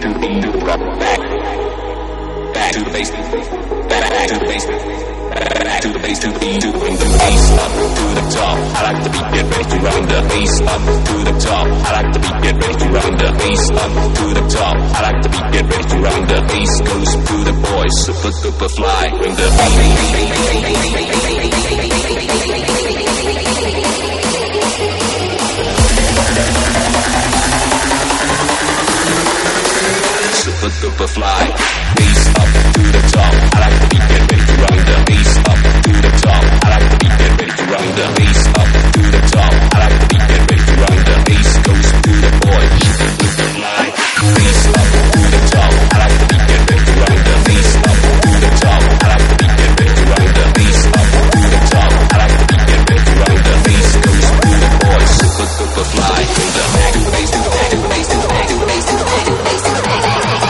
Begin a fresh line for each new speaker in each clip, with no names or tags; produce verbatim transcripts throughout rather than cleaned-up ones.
to the beat, to the drop, back, back to the bass, back, back to the bass, back to the bass, to the beat, to bring the bass up to the top. I like the beat, get ready to run the bass up to the top. I like the beat, get ready to run the bass up to the top. I like the beat, get ready to run the bass goes to the boys, super duper fly, bring the bass. Super duper fly, bass up to the top. I like the beat, get ready to run the bass up to the top. I like the beat, get ready to run the bass up to the top. I like the beat, get ready to run the bass goes to the boys. Super duper fly, bass up to the top. I like the beat, get ready to run the bass up to the top. I like the beat, get ready to run the bass up to the top. I like the beat, get ready to run the bass goes to the boys. Super duper fly, from the back to the bass to the back to the bass to the back to the bass to the back to the bass to the back.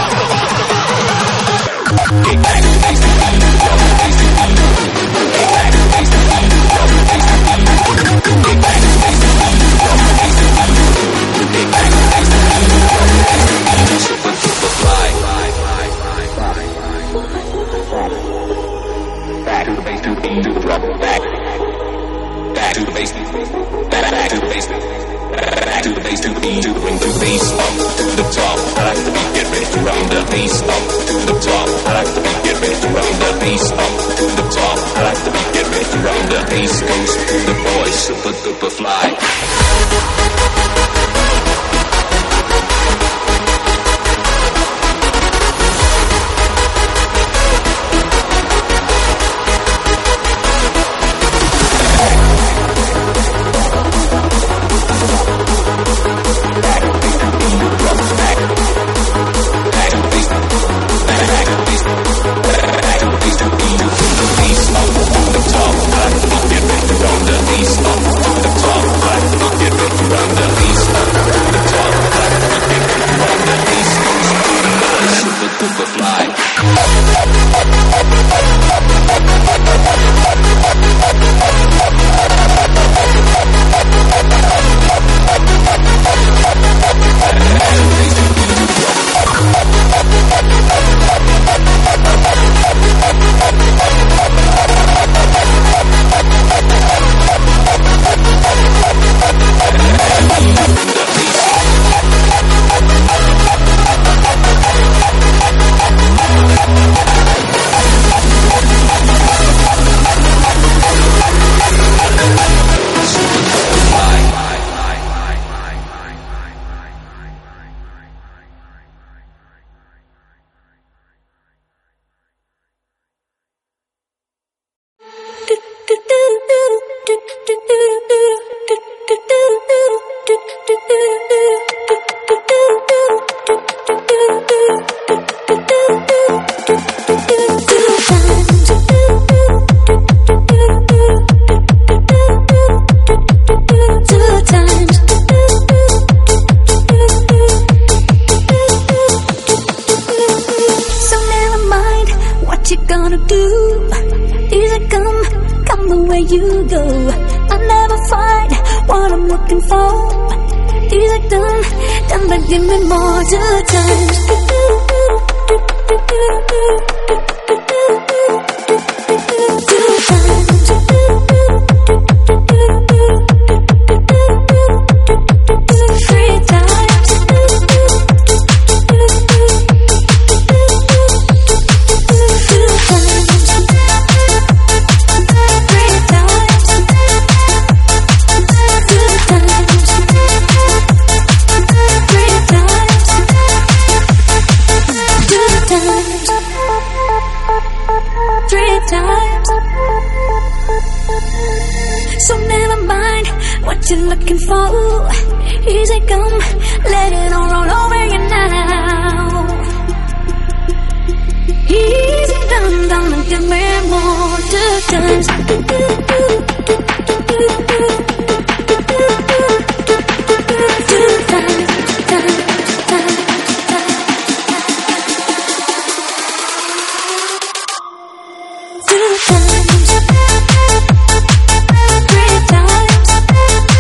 Get back to the bass to the beat, drop the bass to the beat. Get back to the bass to the beat, drop the bass to the beat. Get back to the bass to the beat, drop the bass to the beat. Get back to the bass to the beat, drop the bass to the beat. Super super fly. Back to the bass to the beat, to the drop, back. Back to the bass, back back to the bass, back to the bass to the beat, to bring the bass up to the top. I like the beat, get ready to run the bass up to the top. I like the beat, get ready to run the bass up to the top. I like the beat, get ready to run the bass goes to the boys, super duper fly.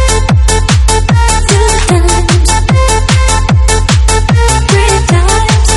Times.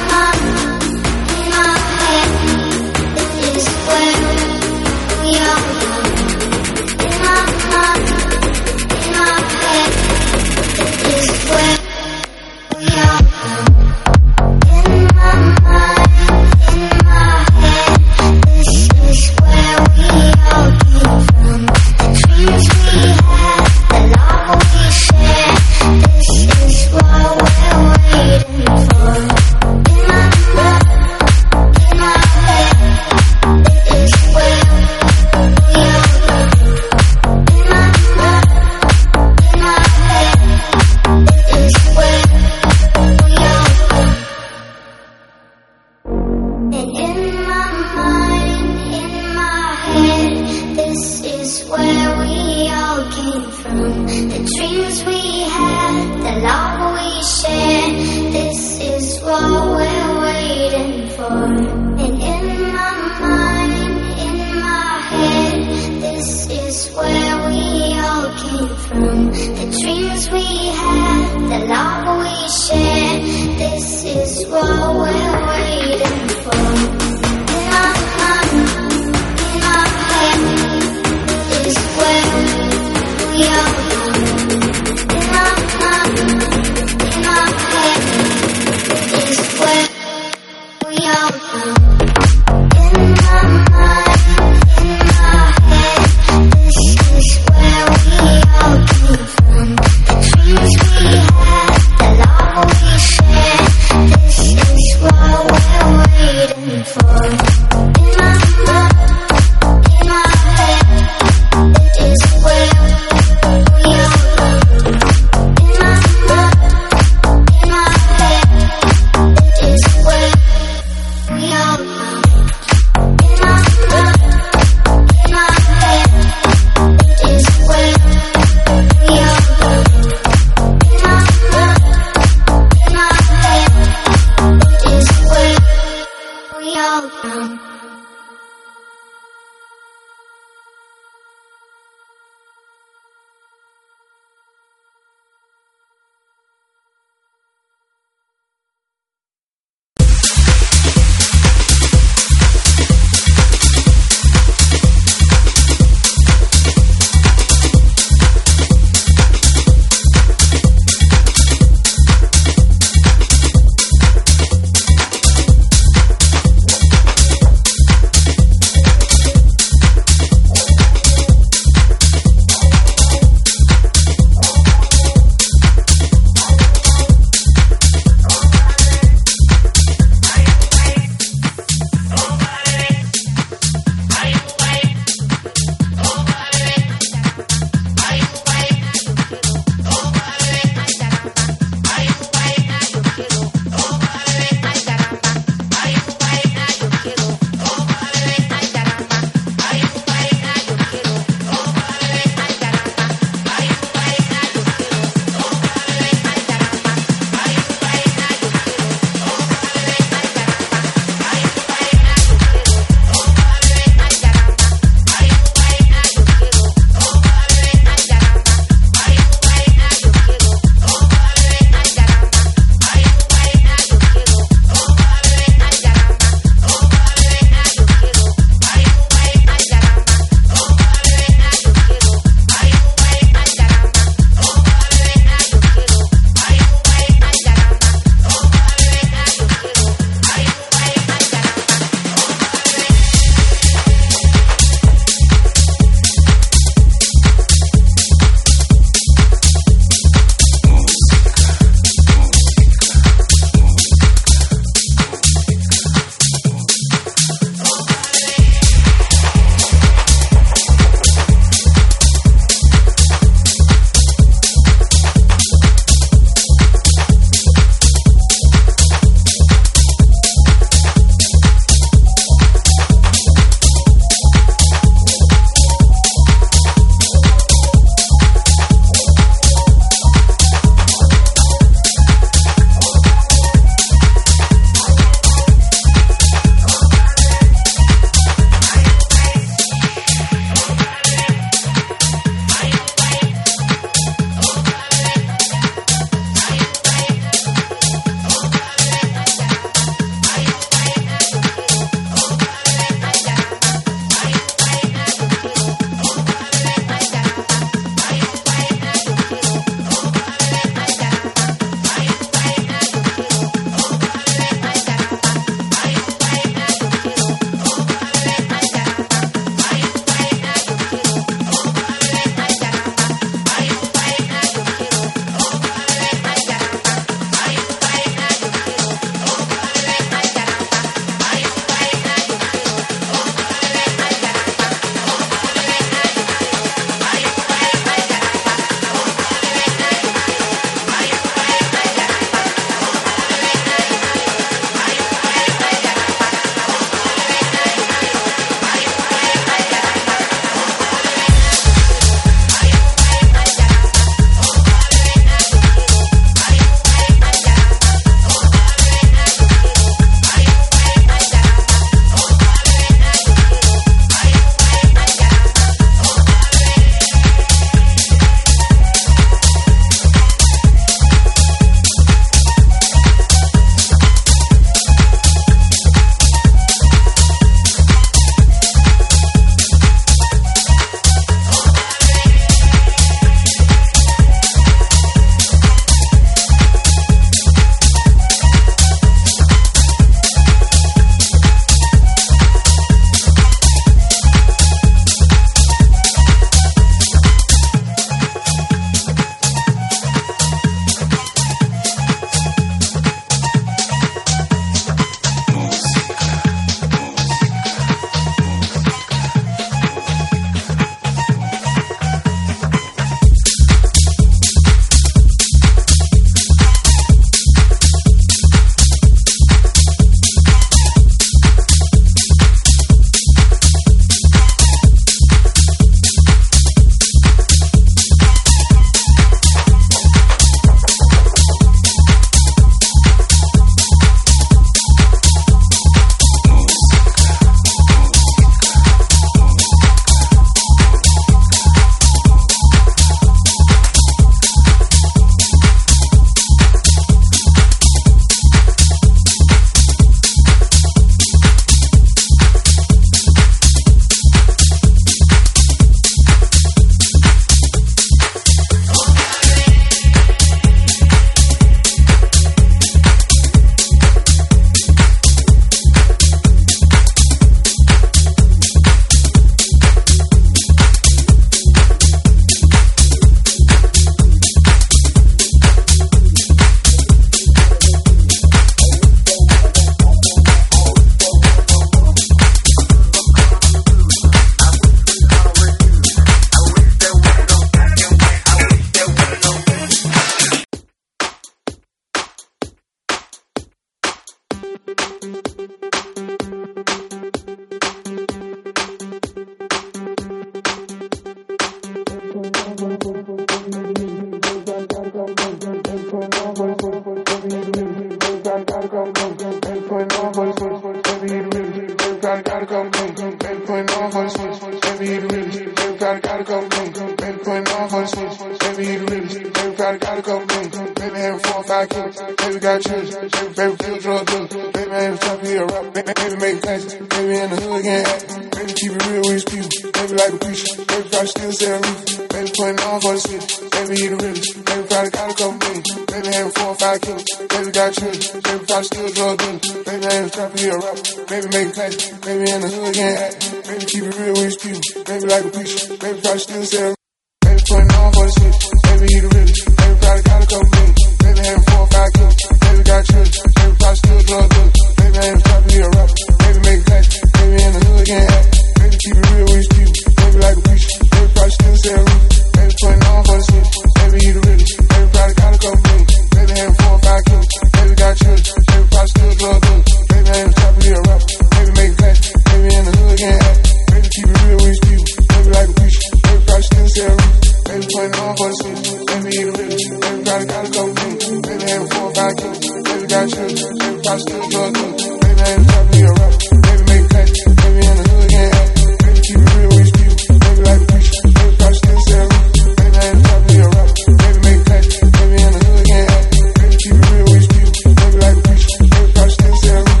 Everybody gotta go, go, go, baby, putting on for the switch, baby, you the realest. Everybody gotta go, go, go, baby, putting on for the switch, baby, you the realest. Everybody gotta go, go, go, baby, having four or five kids, baby, got children, baby, baby, feel drug dealers, baby, ain't trying to be a rock, baby, baby, make classes, baby, in the hood again, baby, keep it real with his people, baby, like a preacher, baby, probably still sell roof, baby, putting on for the switch, baby, you the realest. Everybody gotta go, baby, baby, having four or five kids, baby, got children, baby, probably still drug dealers, baby, ain't trying to be a rock, baby, make classes, baby, in the hood again, baby, keep it real with his people, baby, like a preacher, baby, probably still sell roof, baby, putting on for the switch, baby, you the realest. Everybody gotta go, baby, baby, having four or five kids, baby, got children, baby, probably still drug dealers, baby, ain't trying to be a rock, baby, make classes, baby, in the hood again, baby, keep it real with his people, baby, like a preacher, baby, probably still sell roof, baby, putting on for the switch, baby, you the realest. Everybody gotta go, baby, baby, having four or five kids, baby, got children, baby, probably still drug dealers, baby, ain't trying to be a rock, baby, make classes, baby, in the hood again, baby, keep it real with his people, baby, like a preacher, baby, probably still sell roof, baby, putting on for the switch, baby, you the realest. Everybody gotta go, baby, baby, having four or five kids, baby, got children, baby, probably still drug dealers, baby, ain't trying to be a rock, baby, make classes, baby, in the hood again, baby, keep it real with his people, baby, like a preacher, baby, probably still sell roof, baby, ain't trying to be a rock, baby, make classes, baby, in the hood again, baby, keep it real with his people, baby, like a preacher, baby, probably still sell roof.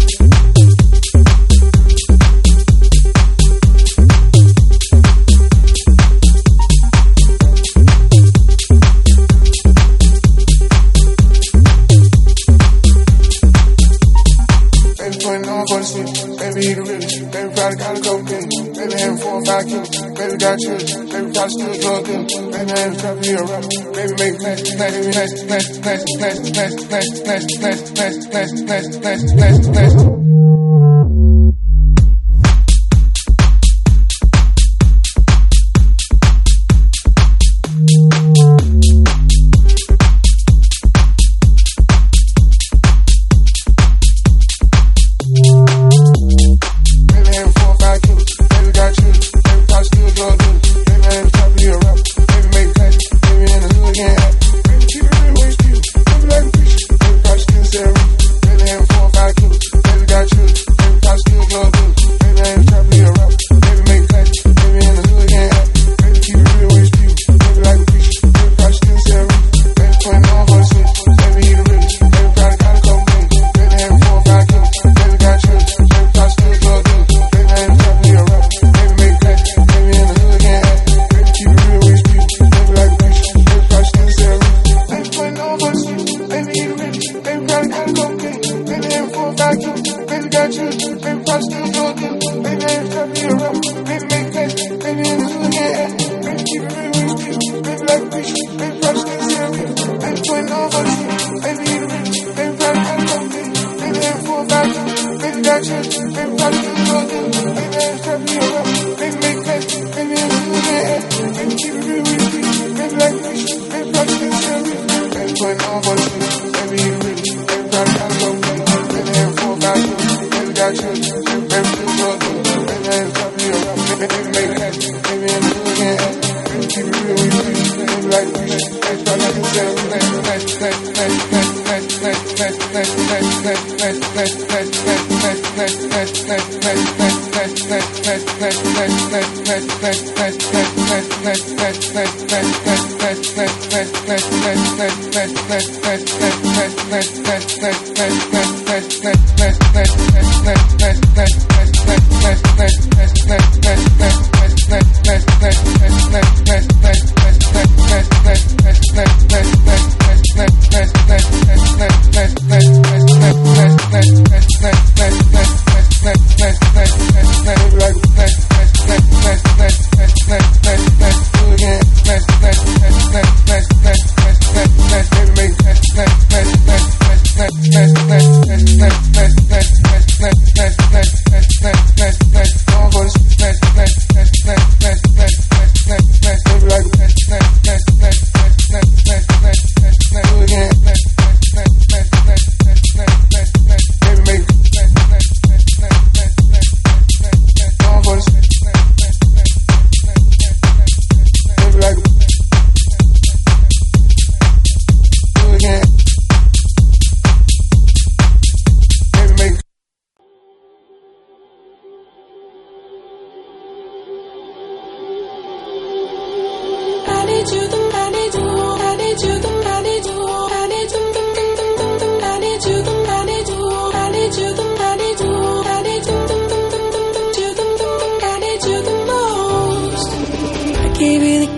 Baby, you the realest. Everybody gotta go, baby. Baby, having four or five kids. Baby, got children. Baby, probably still drug dealers. Baby, ain't trying to be a rapper. Baby, make classes, classes, classes, classes, classes, classes, classes, classes, classes, classes, classes, classes, classes, classes, classes. Let's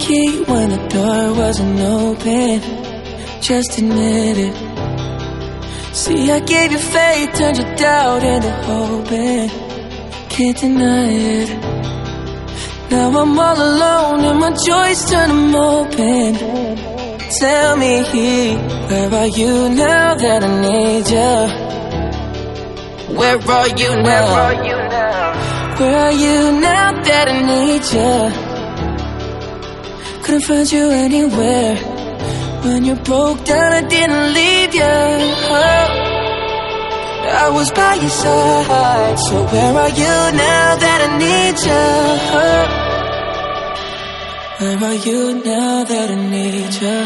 key when the door wasn't open. Just admit it. See, I gave you faith, turned your doubt into hope, and can't deny it. Now I'm all alone and my joys turn them open. Tell me, where are you now that I need you? Where are you now? Where are you now that I need you? Couldn't find you anywhere. When you broke down, I didn't leave you. Oh, I was by your side. So where are you now that I need you? Oh, where are you now that I need you?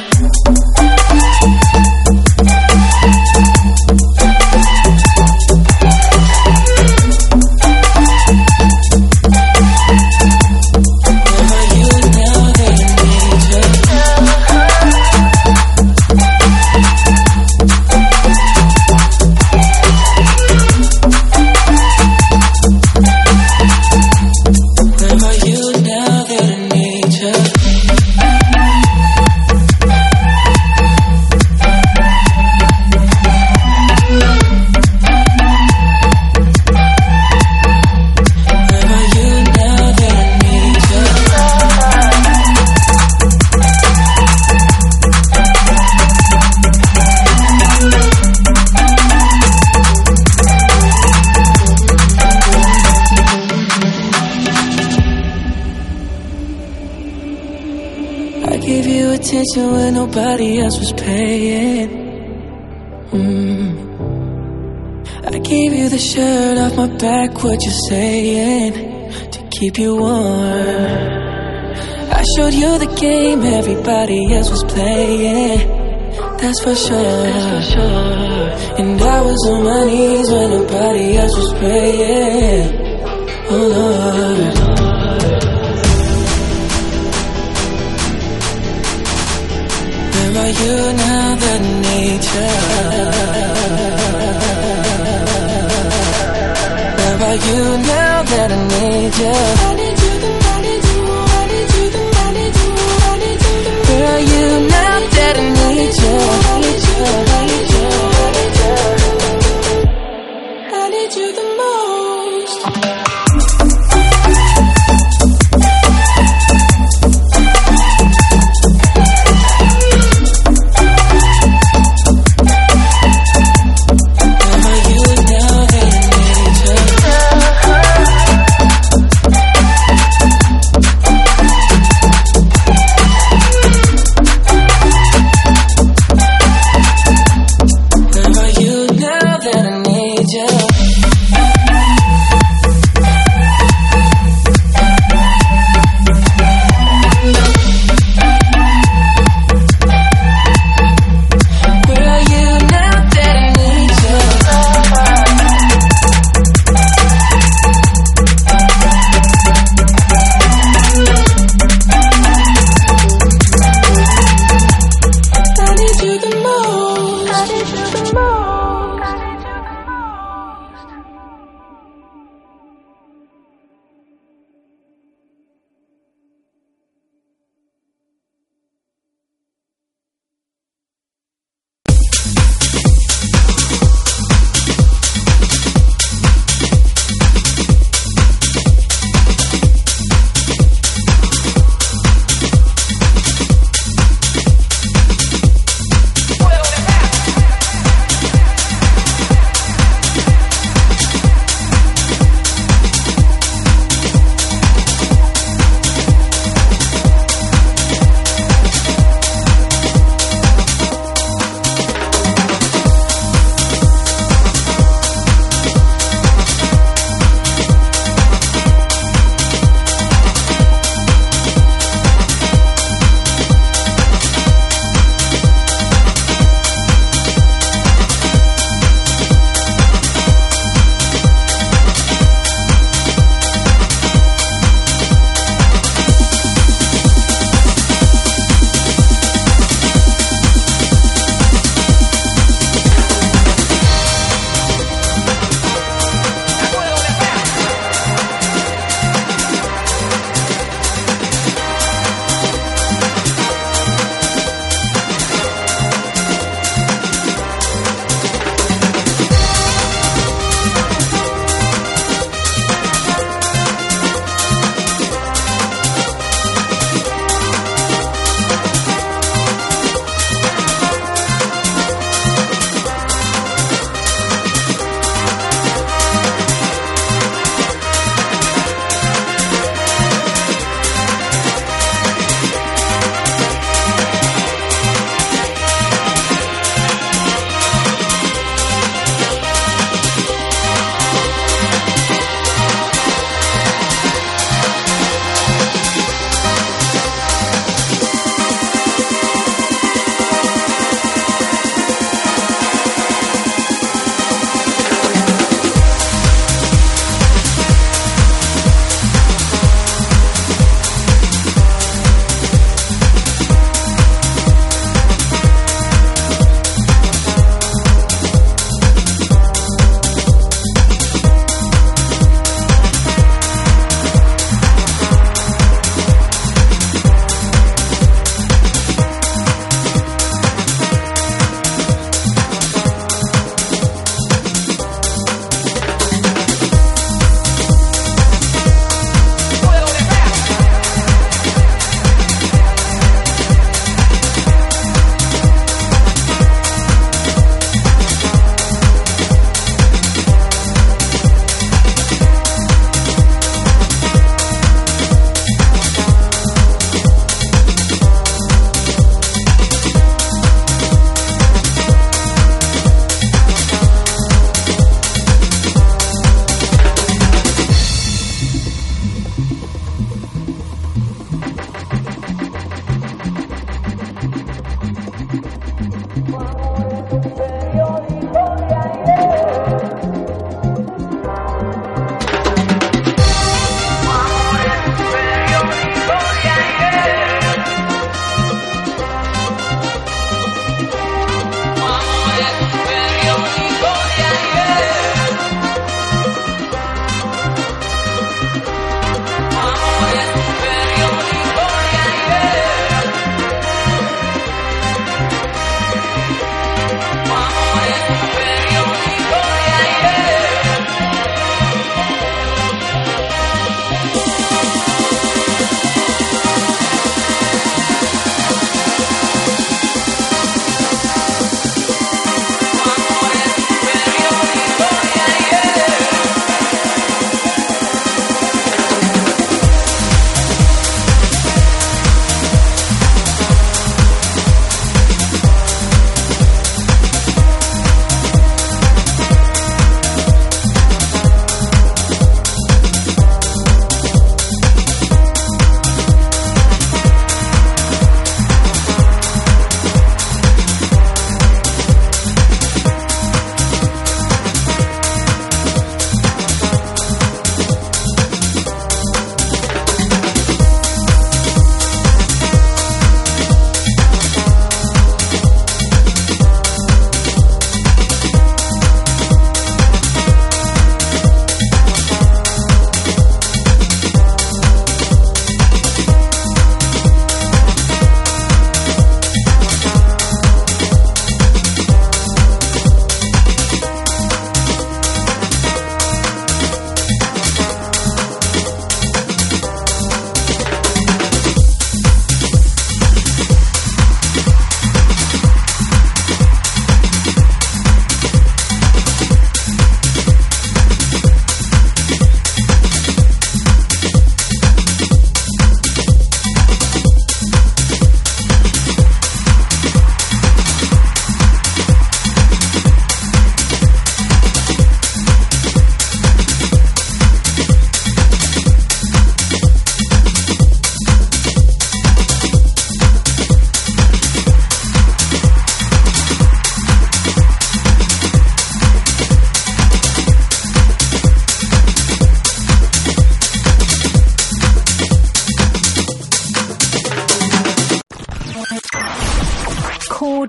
When nobody else was paying. mm. I gave you the shirt off my back, what you saying, to keep you warm. I showed you the game everybody else was playing. That's for sure, That's for sure. And I was on my knees when nobody else was praying. Oh Lord, where are you now that I need you? Where are you now that I need you? I need you, the I need you, I need you, the I need you, I need you. Where are you now that I need you? I need you, I need you, I need you, I need you the most.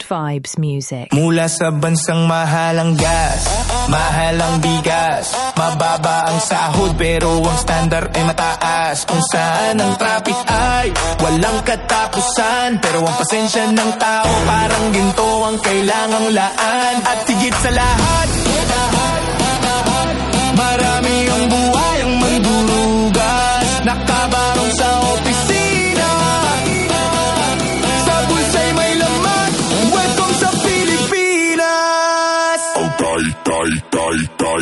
vibes music.
Mula sa bansang mahalang gas, mahalang bigas, mababa ang sahod pero ang standard ay mataas. Kung saan ang traffic ay walang katapusan, pero ang pasensya ng tao parang ginto ang kailangang laan. At higit sa lahat, marami ang buhay ang magdurugas, nakabarong sa opisina, sa bulsa'y may laman. Welcome sa Pilipinas.
Oh, tay, tay, tay, tay.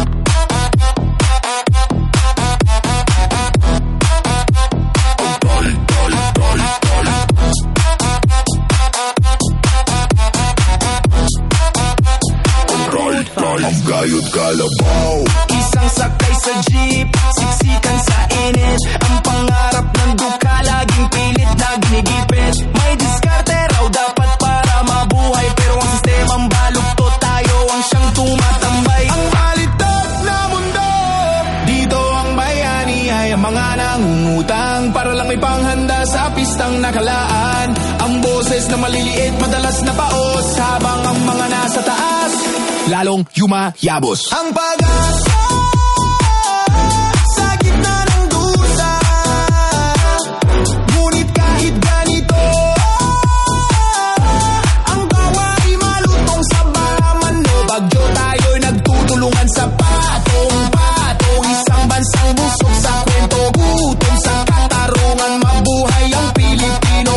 Ang gayod kalabaw,
isang sakay sa jeep, siksikan sa init. Ang pangarap ng duka, laging pilit na ginigipit. May diskarte raw dapat para mabuhay, pero ang sistemang baluktot, tayo ang siyang tumatambay. Ang malitot na mundo, dito ang bayani ay ang mga nangungutang para lang may panghanda sa pistang nakalaan. Ang boses na maliliit, madalas na paos, habang ang mga nasa taas lalong yumayabos. Ang pag-asa sa gitna ng dusa, ngunit kahit ganito, ang gawa ay malutong sa bahaman mo. Bagyo tayo'y nagtutulungan sa patong-patong, isang bansang busog sa kwento, gutom sa katarungan, mabuhay ang Pilipino.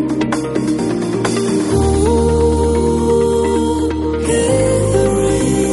Catherine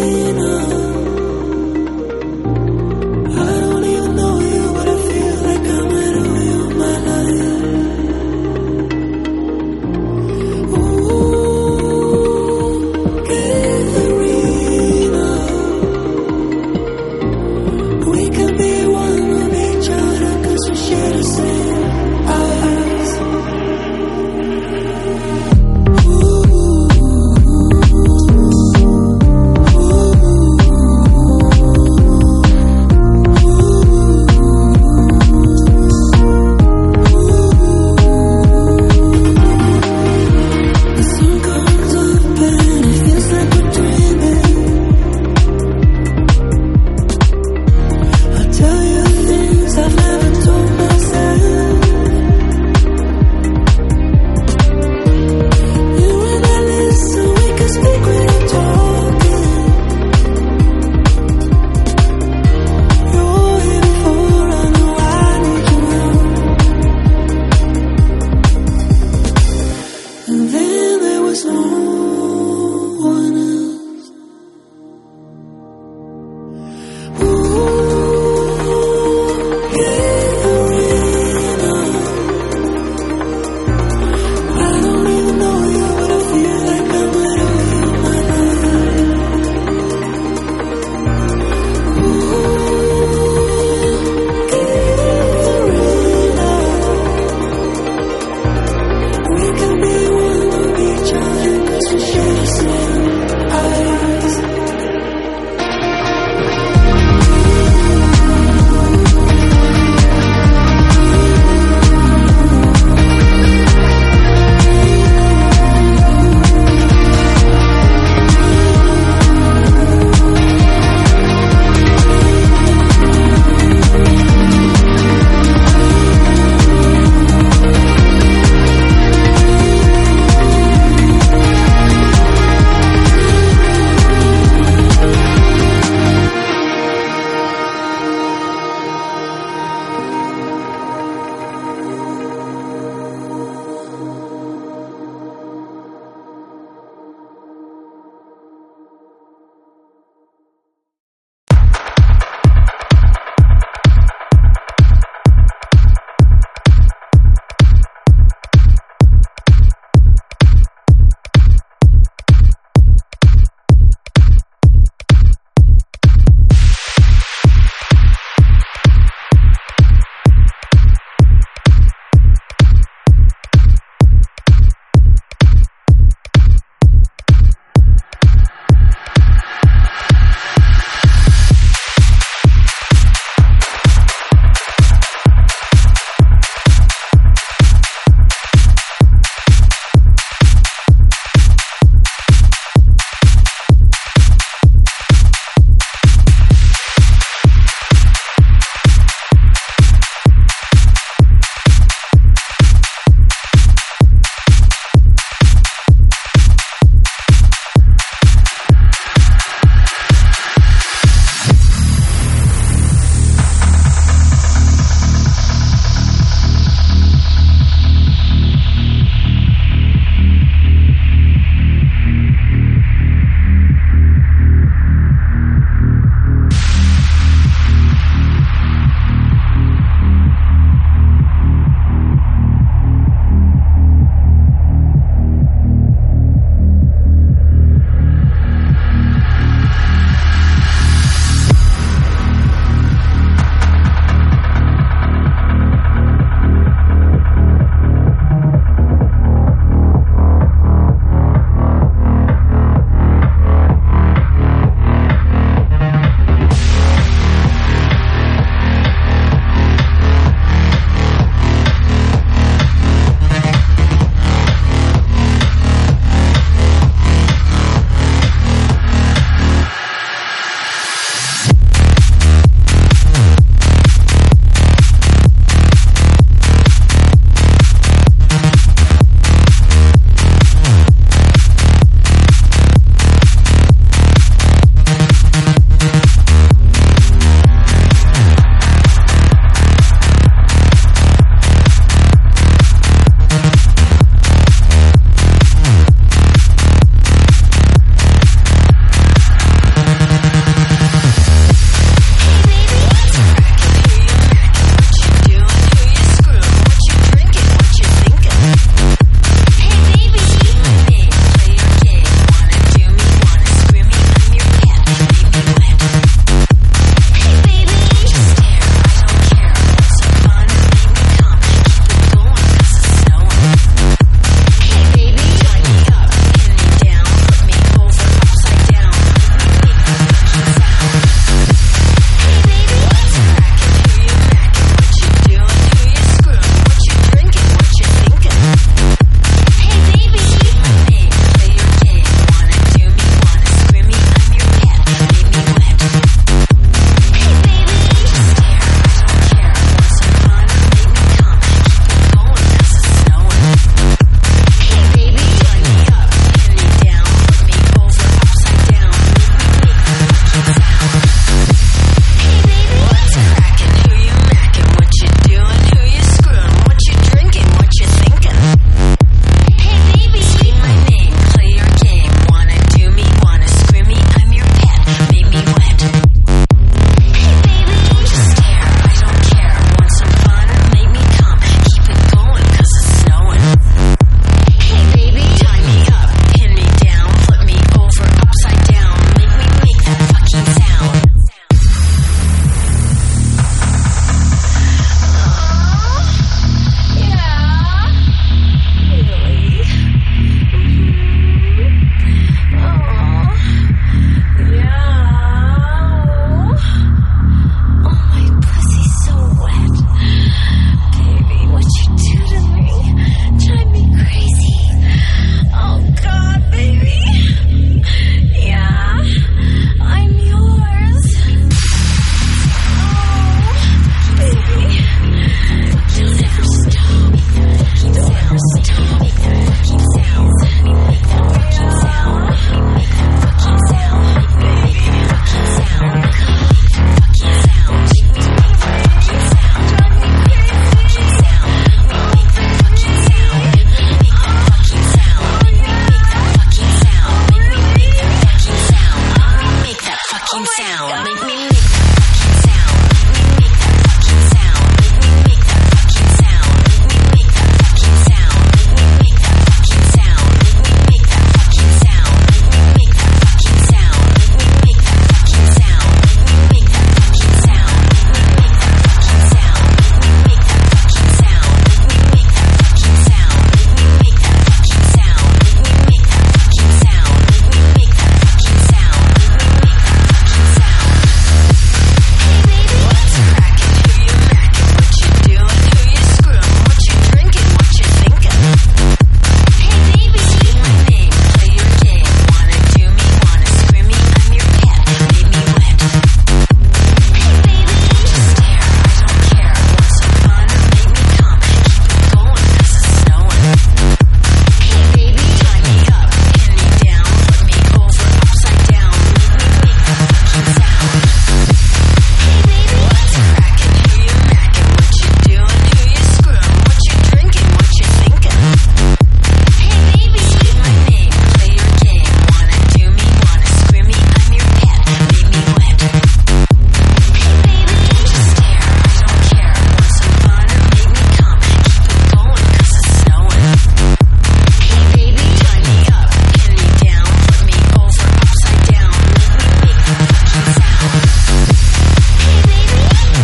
fucking sound. Make me make that fucking sound. Make me make that fucking sound. Make me make that fucking sound. Make me make that fucking sound. Make me make that fucking sound. Make me make that fucking sound. Make me make that fucking sound. Make me make that fucking sound. Make me make that fucking sound. Make me make that fucking sound. Make me make that fucking sound. Make me make that fucking sound. Make me make that fucking sound. Make me make that fucking sound. Make me make that fucking sound. Make me make that fucking sound. Hey baby, what's crackin'? Who you mackin'? What you doing? Who you screwing? What you drinking? What you thinking? Hey baby, say my name, play your game. Wanna do me? Wanna scream me? I'm your pet, make me wet. Hey baby, stare, I don't care. Want some fun? Make me come. Keep it going 'cause it's snowing. Hey baby, tie me up, pin me down, put me over upside down. Make me make that fucking sound. Hey baby, what's crackin'? Who you mackin'? What you doing? Who you screwing? What you drinking? What you thinking? Hey baby, say my name, play your game. Wanna do me? Wanna scream me? I'm your pet, make me wet. Hey baby, stare, I don't care. Want some fun? Make me come. Keep it going 'cause it's snowing. Hey baby, tie me up, pin me down, put me over upside down. Make me make that fucking sound. Hey baby.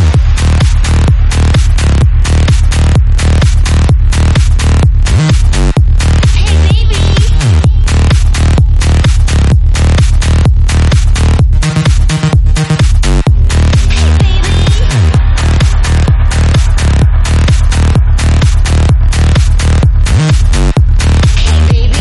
Hey baby. Hey baby.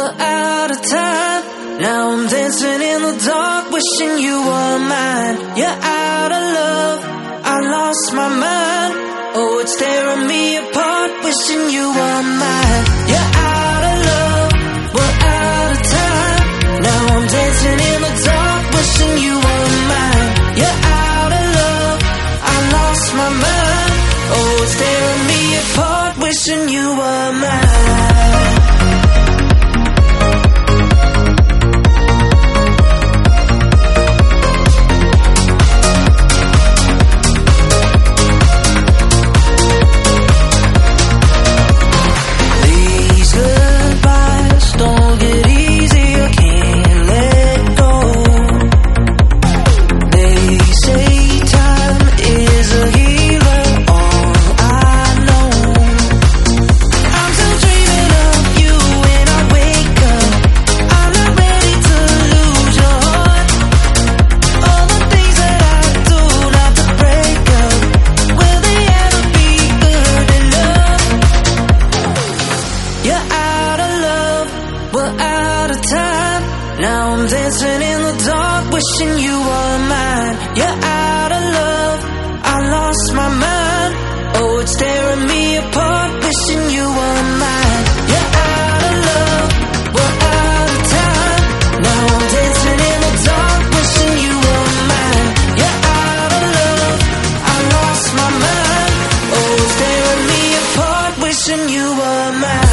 we're out of time. Now I'm dancing in the dark, wishing you were mine. You're out of love, I lost my mind. Oh, it's tearing me apart, wishing you were mine. You're out of love, we're out of time. Now I'm dancing in the dark, wishing you were mine. You're out of love, I lost my mind. Oh, it's tearing me apart, wishing you were mine. Wishing you were mine. You're out of love, I lost my mind. Oh, it's tearing me apart, wishing you were mine. You're out of love, we're out of time. Now I'm dancing in the dark, wishing you were mine. You're out of love, I lost my mind. Oh, it's tearing me apart, wishing you were mine.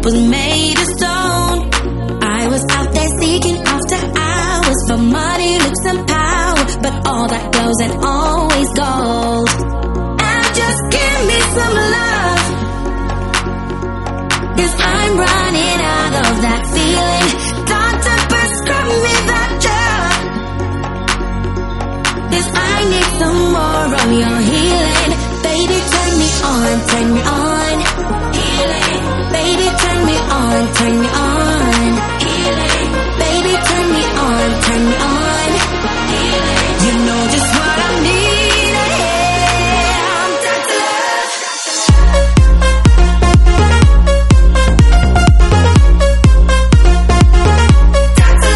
was made of stone. I was out there seeking after hours for money, looks and power, but all that goes and always gold. And just give me some love, 'cause I'm running out of that feeling. Doctor, prescribe me that drug, 'cause I need some more of your healing. Baby, turn me on, turn me on. Healing. Baby, turn me on, turn me on. Healing. Baby, turn me on, turn me on. Healing. You know just what I need. Yeah, I'm Doctor Love. Doctor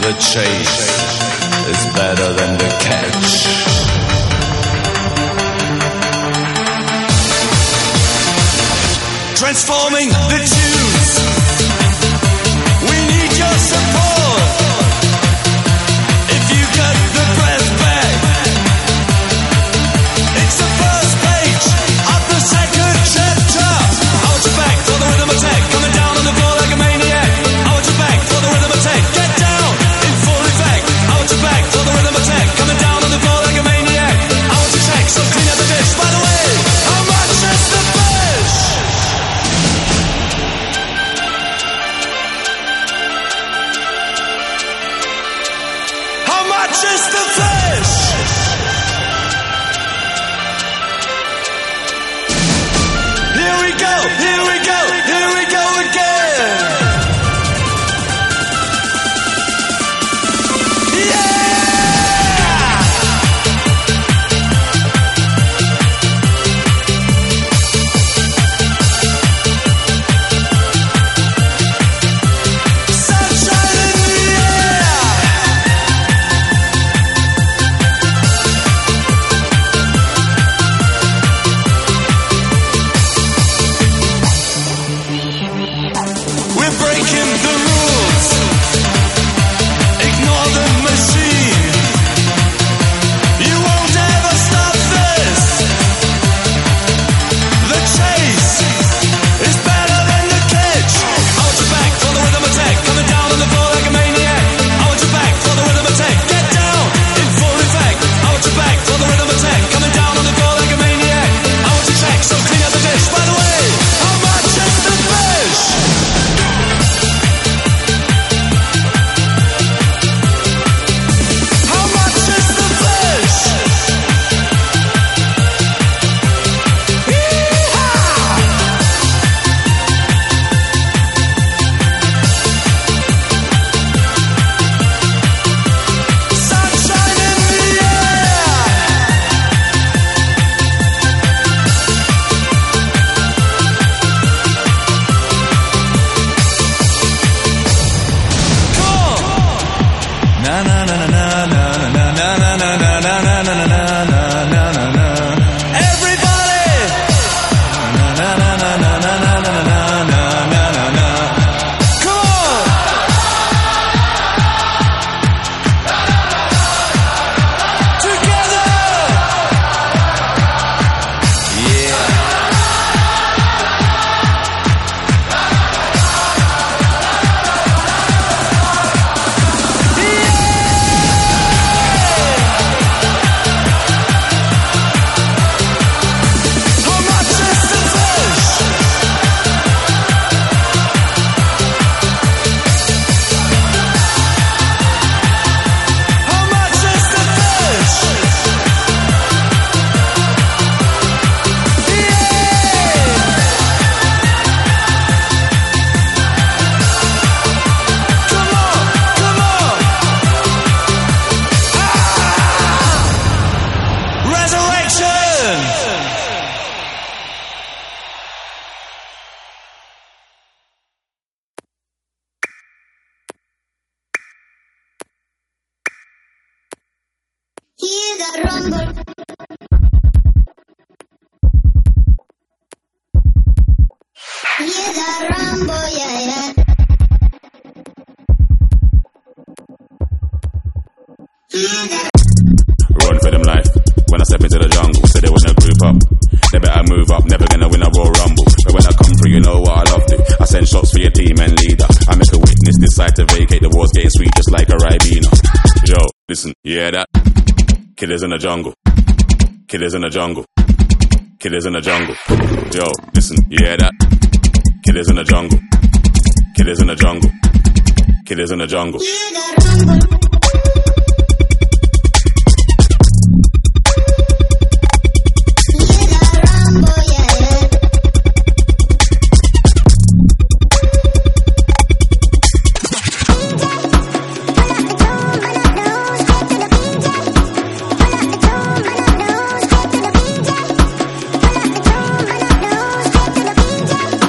the chase is better than the catch.
Transforming the tunes. We need your support. If you got the breath back, it's the first page of the second chapter. I want you back for the rhythm attack, coming down on the floor like a maniac. I want you back for the rhythm attack, get down in full effect. I want you back for the rhythm attack, coming down on the floor like a maniac. I want you check, so clean out the dish. By the way, how much is the fish? How much is the fish? Here we go, here we go, here we go again. Yeah! Sunshine in the air. We're breaking the rules. Ignore the machine. You won't ever stop this. The chase is better than the catch. I want you back for the rhythm attack, coming down on the floor like a maniac. I want you back for the rhythm attack, get down in full effect. I want you back for the rhythm attack, coming down on the floor like a maniac. I want you check, so clean out the dish. By the way, how much is the fish? How much is the fish? Yee-haw! Sunshine in the air. Come on. Na na na na na na na na na na na na na na na na na na. Everybody. Na na na na na na na na na na na na na. Come on. Together. Yeah. How much is the fish? How much is the fish? Yeah! Come on, come on! Ah! Resurrection!
Hear that rumble. Hear that rumble, yeah, yeah. Hear that.
Run for them life. When I step into the jungle, say they wanna group up. They better move up, never gonna win a Royal Rumble. But when I come through, you know what I love to. I send shots for your team and leader. I make a witness decide to vacate. The war's getting sweet just like a Ribena. Yo, listen, you hear that? Killers in the jungle. Killers in the jungle. Killers in the jungle. Yo, listen, you hear that? Killers in the jungle. Killers in the jungle. Killers in the jungle.
Hear that rumble. Hear that rumble, yeah, yeah.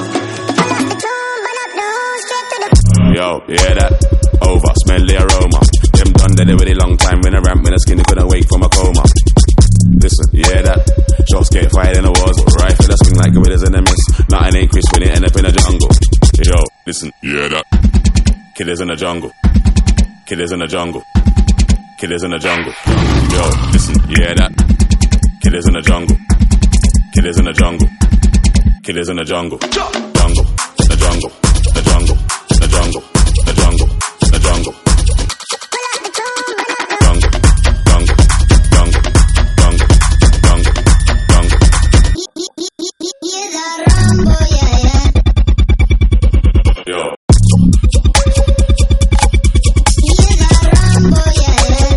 Yo, you hear that? Over, smell the aroma.
dead a really long time when I ramp, when I skinny couldn't wake from a coma. Listen, you hear that? Shots get fired in the wars, rifle that swing like gorillas in the mist. Nothing ain't crisp when it end up in the jungle. Yo, listen, you hear that? Killers in the jungle. Killers in the jungle. Killers in the jungle. Yo, listen, you hear that? Killers in the jungle. Killers in the jungle. Killers in the jungle. Jungle. The jungle. The jungle. The jungle. The jungle. The jungle. Jungle. Jungle. Jungle. Jungle. Jungle. Jungle.
You're the Rambo, yeah, yeah.
Yo.
You're the Rambo, yeah, yeah.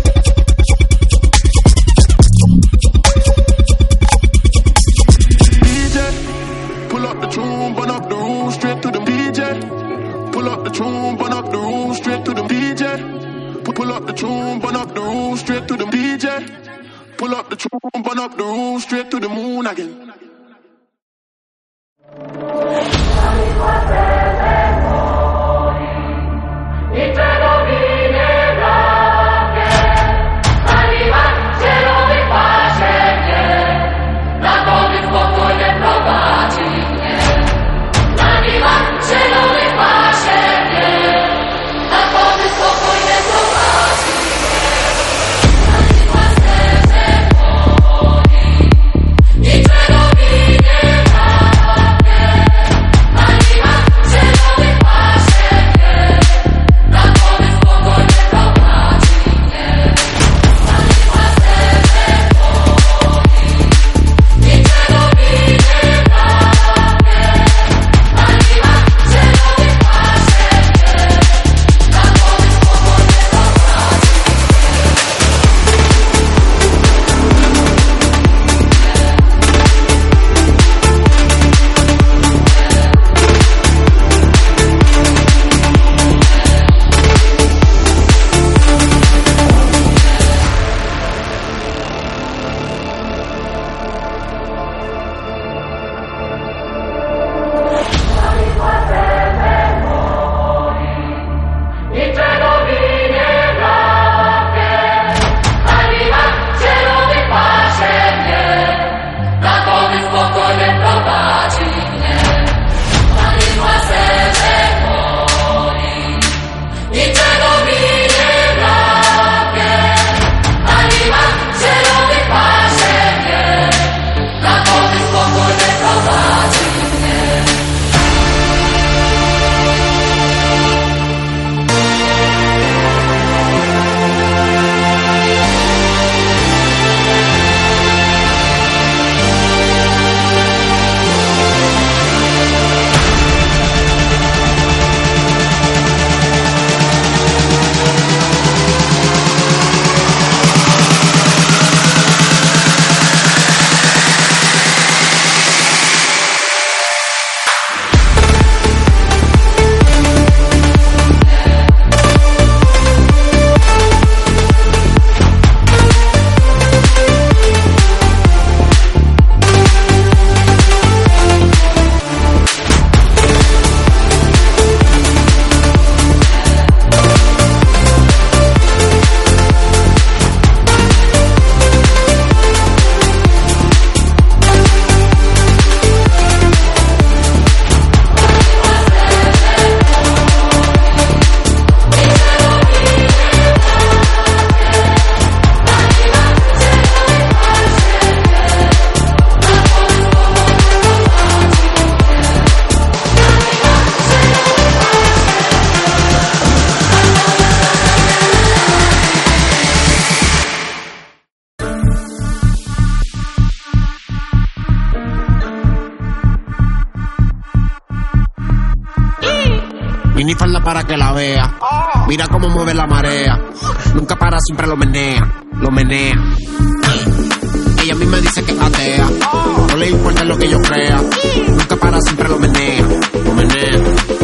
D J, pull up the tune, burn up the room, straight to the D J. Pull up the tune, burn up the room, straight to the D J. Pull up the tune, burn up the room, straight to the D J. Pull up the tune, burn up the room, straight to the moon again.
Minifalda para que la vea. Mira cómo mueve la marea. Nunca para, siempre lo menea. Lo menea. Ella a mí me dice que es atea. No le importa lo que yo crea. Nunca para, siempre lo menea. Lo menea.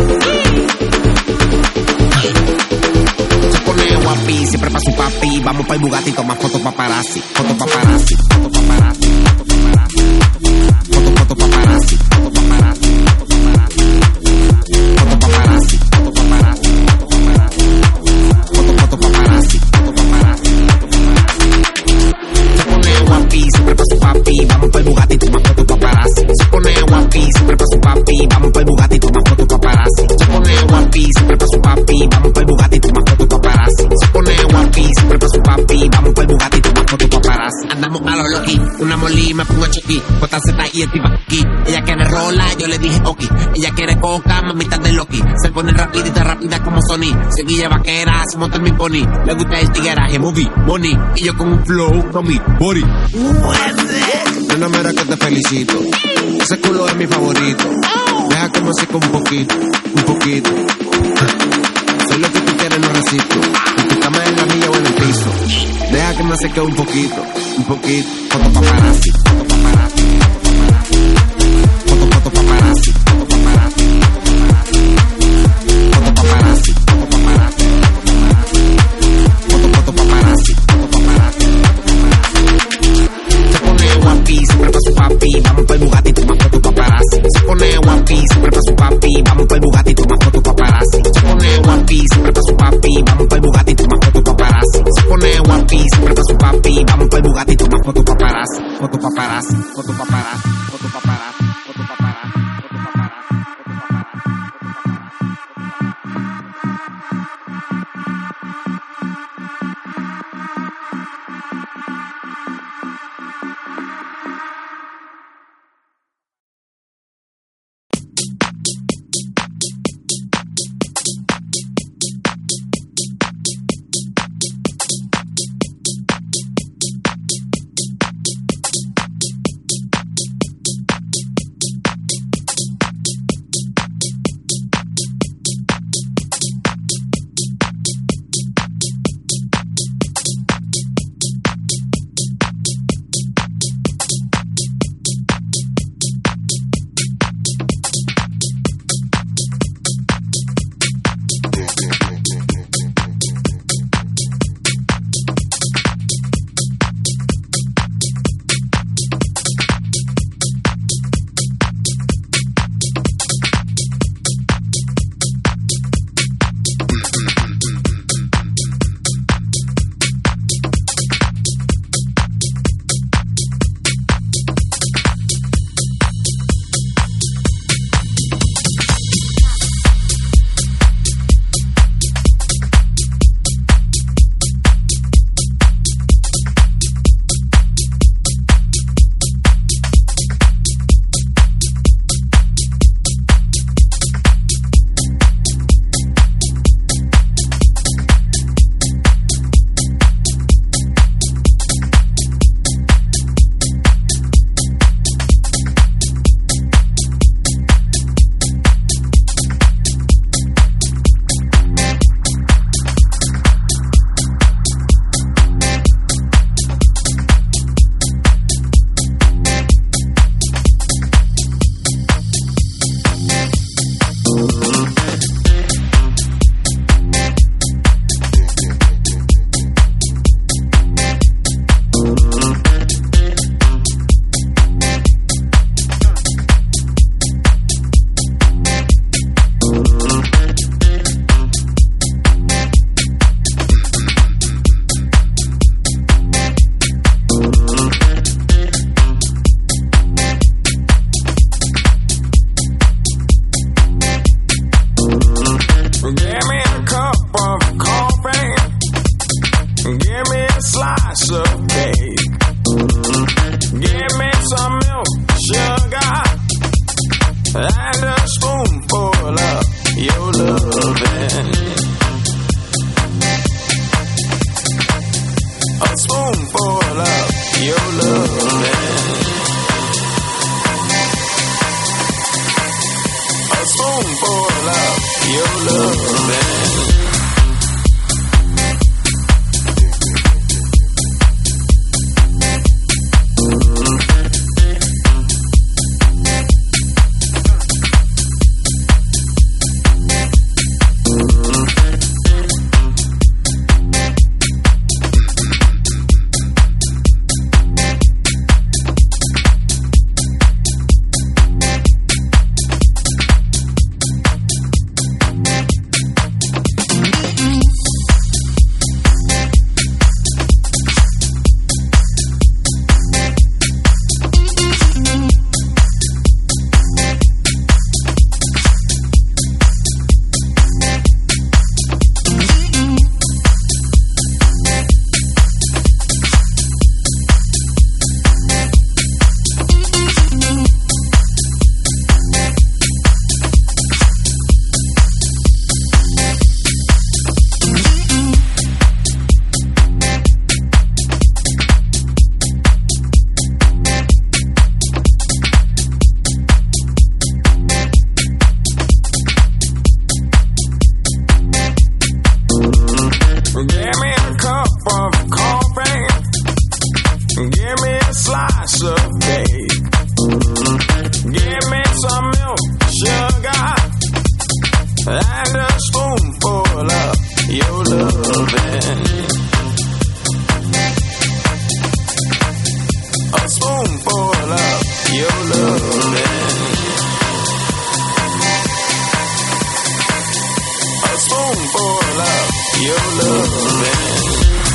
Se pone guapi, siempre pa' su papi. Vamos pa' el Bugatti, toma fotos paparazzi. Fotos paparazzi. Fotos paparazzi. Fotos fotos paparazzi. Fotos paparazzi. Fotos paparazzi. Fotos paparazzi. Fotos paparazzi. Fotos paparazzi. Fotos paparazzi. y el aquí. Ella quiere rola, yo le dije ok. Ella quiere coca, mamita de Loki. Se pone rapidita, rápida como Sony. Se guilla vaquera, se monta en mi pony. Le gusta el tigueraje, movie, money. Y yo con un flow, con mi body. Nena, mira que te felicito. Ese culo es mi favorito. Deja que me seque un poquito, un poquito. Soy lo que tú quieres, no resisto. En tu cama, en la mía o en el piso. Deja que me seque un poquito, un poquito. Foto paparazzi, foto paparazzi. Foto, foto paparazzi, foto paparazzi. Foto paparazzi, foto paparazzi. Foto, foto paparazzi, foto paparazzi. Se pone guapi, siempre pa' su papi. Vamos pa'l Bugatti, toma foto paparazzi. Se pone guapi, siempre pa' su papi. Vamos pa'l Bugatti, toma foto paparazzi. Se pone guapi, siempre pa' su papi. Vamos pa'l Bugatti, toma foto paparazzi. Se pone guapi, siempre pa' su papi. Vamos pa'l Bugatti, toma foto paparazzi. Foto paparazzi, foto paparazzi, foto paparazzi, foto paparazzi, foto paparazzi, foto
spoonful of your love.
and a spoonful of your loving. A spoonful of your loving. A spoonful of your loving.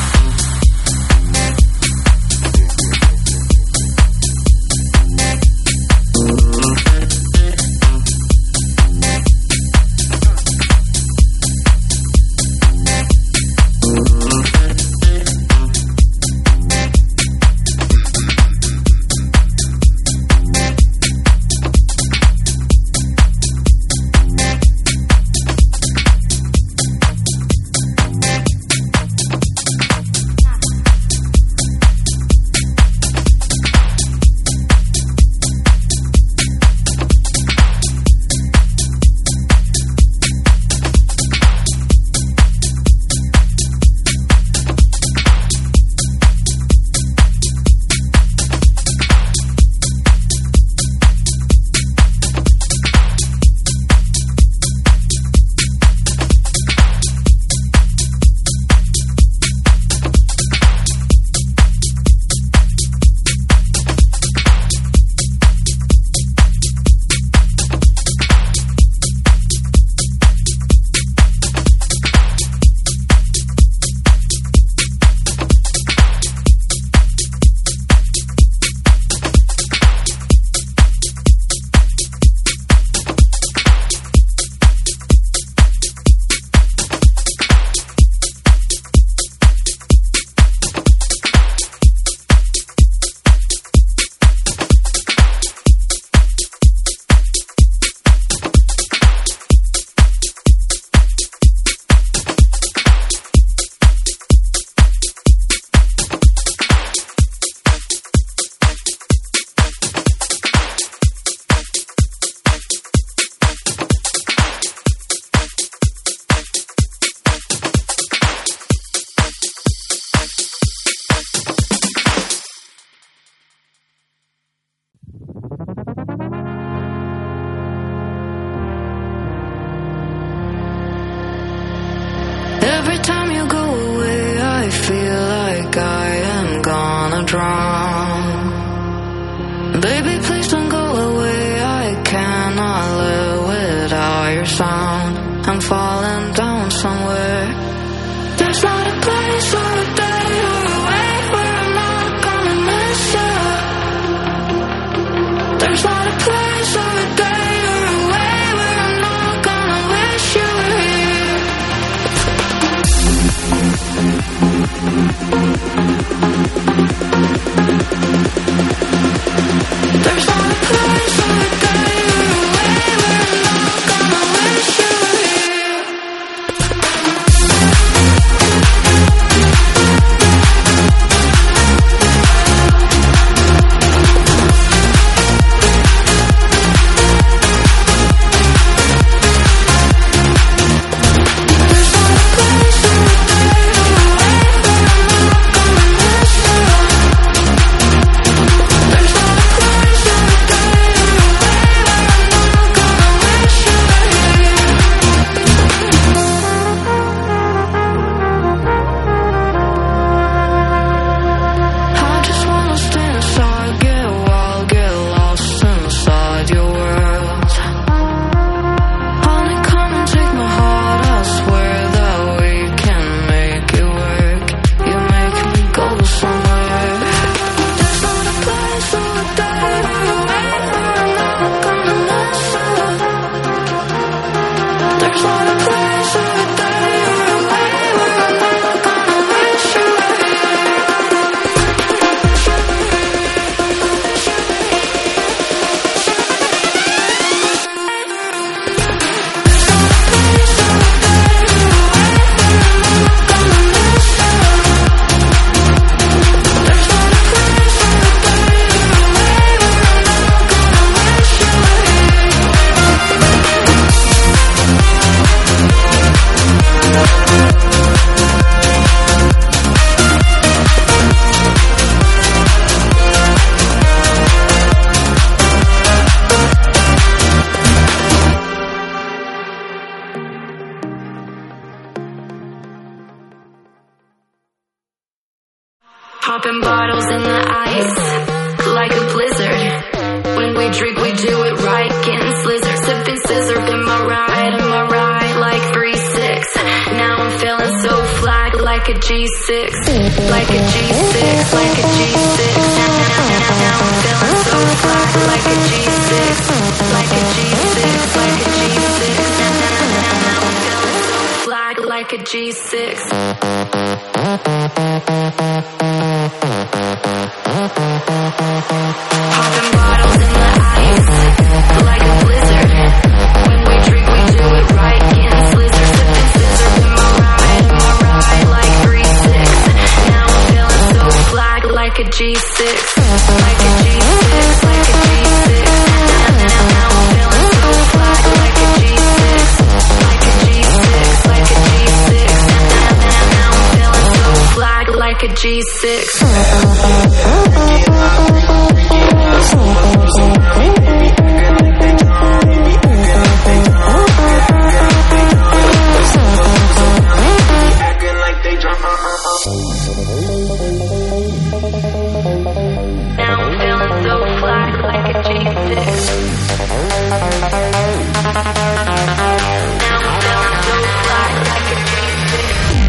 Every time you go away, I feel like I am gonna drown. Baby, please don't go away. I cannot live without your sound. I'm falling down somewhere. There's not a place or a day or a way where I'm not gonna miss you. There's not a place or a day or a way where I'm not gonna wish you were here. There's not a place or a day or a way where I'm not gonna wish you were here. Popping bottles in the ice, like a blizzard. When we drink, we do it right, getting slizzard. Sipping scissor in my ride, in my ride, like three six. Now I'm feeling so fly, like a G six, like a G six, like a G six. Now I'm feeling so fly, like a G six, like a G six, like a G six. Now I'm feeling so fly, like a G six. Popping bottles in the ice, like a blizzard. When we drink, we do it right, getting slizzard. Sipping scissor in my ride, in my ride, like three six. Now I'm feeling so fly, like a G six, like a G six, like a G six. Now I'm feeling so fly, like a G six, like a G six, like a G six. Now I'm feeling so fly, like a G six. Now I'm feeling so fly, like a G six. Now I'm feeling so fly, like a G six.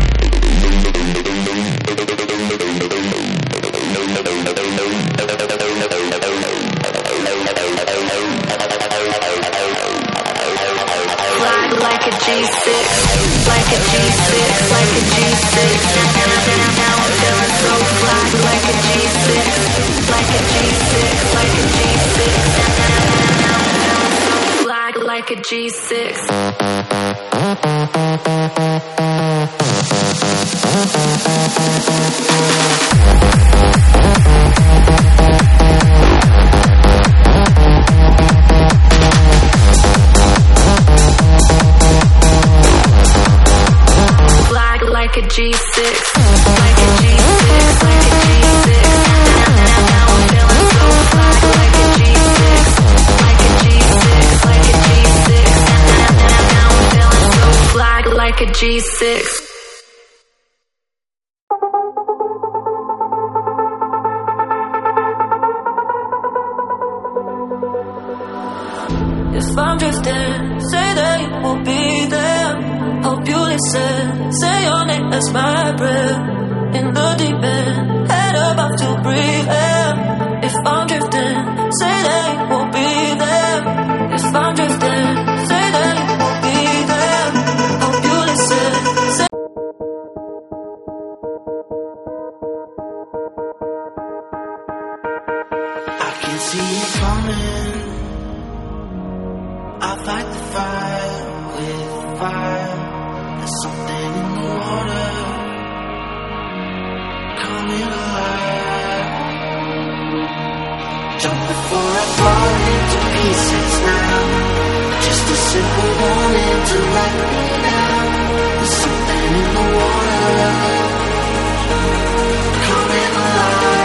Fly like a G six, like a G six, like a G six. Now I'm feeling so fly, like a G six, like a G six, like a G six. Now I'm feeling so fly, like a G six. Flag like a G six, like a G six, like a G six. Now I'm feeling so flag like a G six, like a G six, like a G six. Now I'm feeling so flag like a G six.
If I'm drifting, say that you will be there. Hope you listen, say your name as my breath. In the deep end, head about to breathe air. If I'm drifting, say that you will be there. If I'm drifting, say that you will be there. Hope you listen, say
I can see it coming. I fight the fire with fire. There's something in the water coming alive. Jump before I fall into pieces now. Just a simple warning to let me down. There's something in the water coming alive.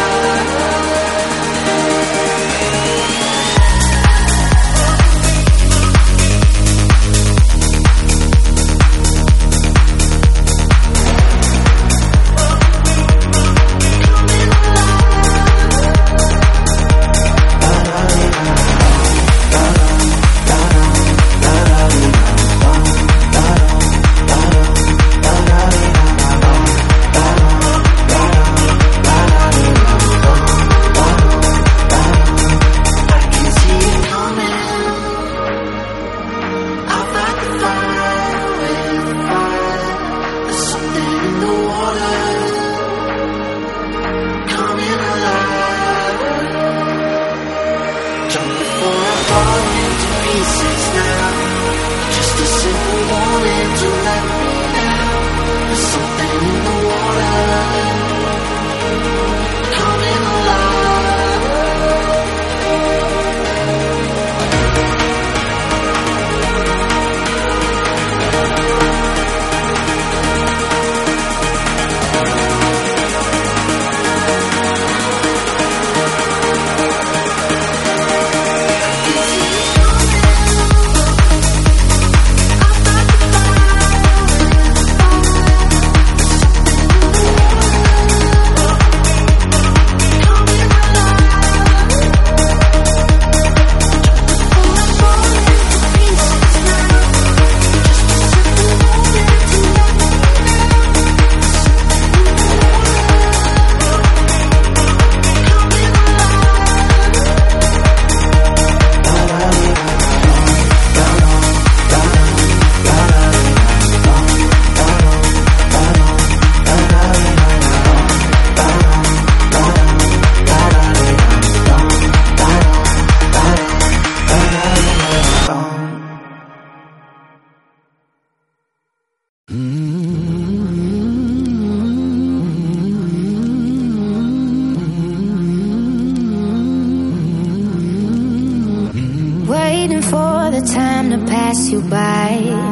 you by.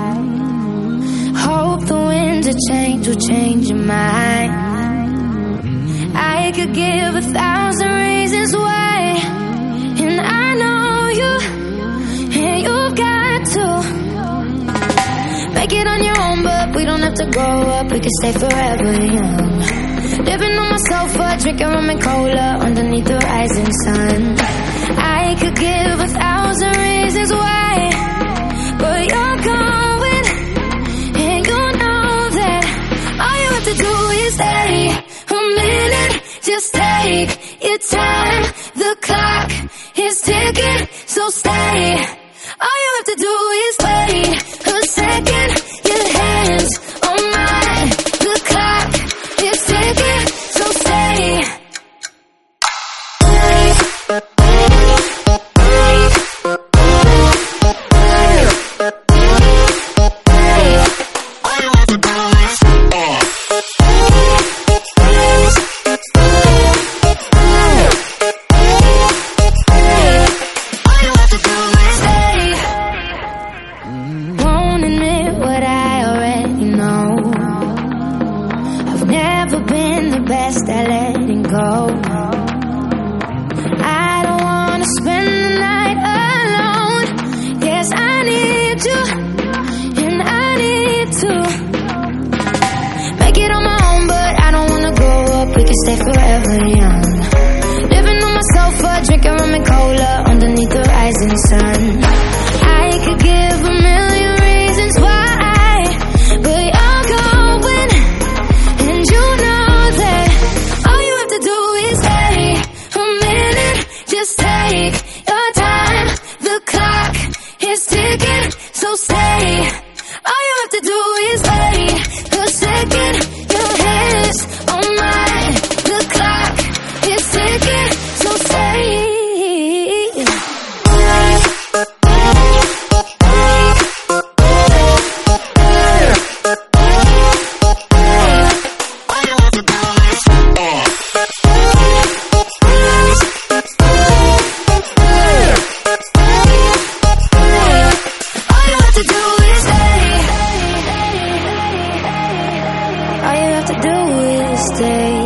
Hope the winds of change will change your mind. I could give a thousand reasons why, and I know you, and you've got to make it on your own, but we don't have to grow up, we can stay forever young. Living on my sofa, drinking rum and cola underneath the rising sun. I could give a thousand reasons why, but you're going, and you know that all you have to do is stay a minute. Just take your time, the clock is ticking, so stay. All you have to do is wait a second, your hands on mine. The clock is ticking, so stay. All you have to do is stay.